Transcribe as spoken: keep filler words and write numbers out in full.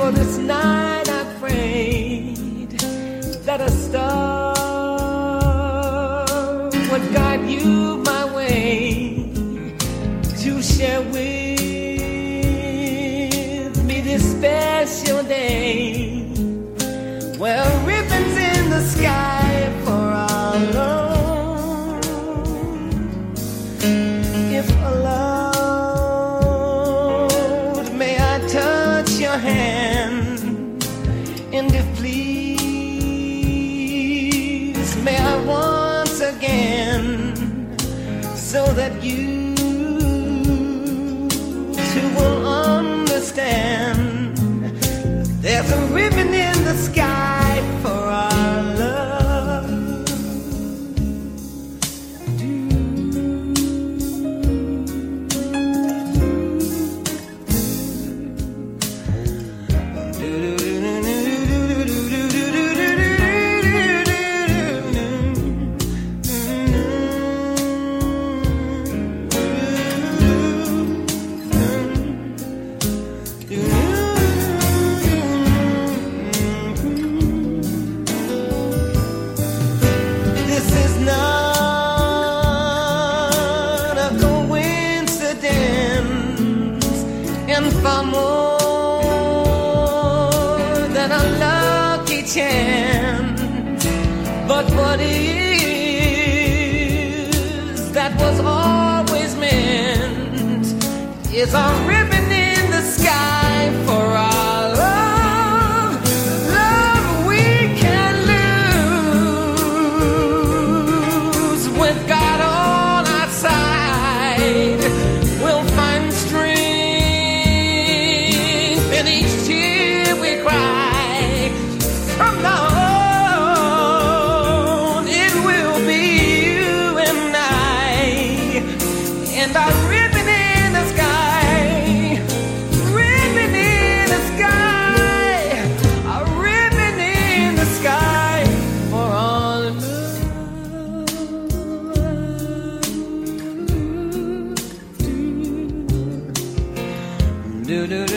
for this night I prayed that a star would guide you my way to share with me this special day. Well, ribbons in the sky for our love. If allowed, may I touch your hand, and if please, may I once again, so that you too will understand. There's a ribbon in the sky for our love. Far more than a lucky chance, but what is that was always meant is a ribbon in the sky for our love. Love we can lose with God on our side. We'll find strength and each tear we cry. From now on, it will be you and I, and our ribbon in the sky, ribbon in the sky, a ribbon in the sky for all love. Do, do, do.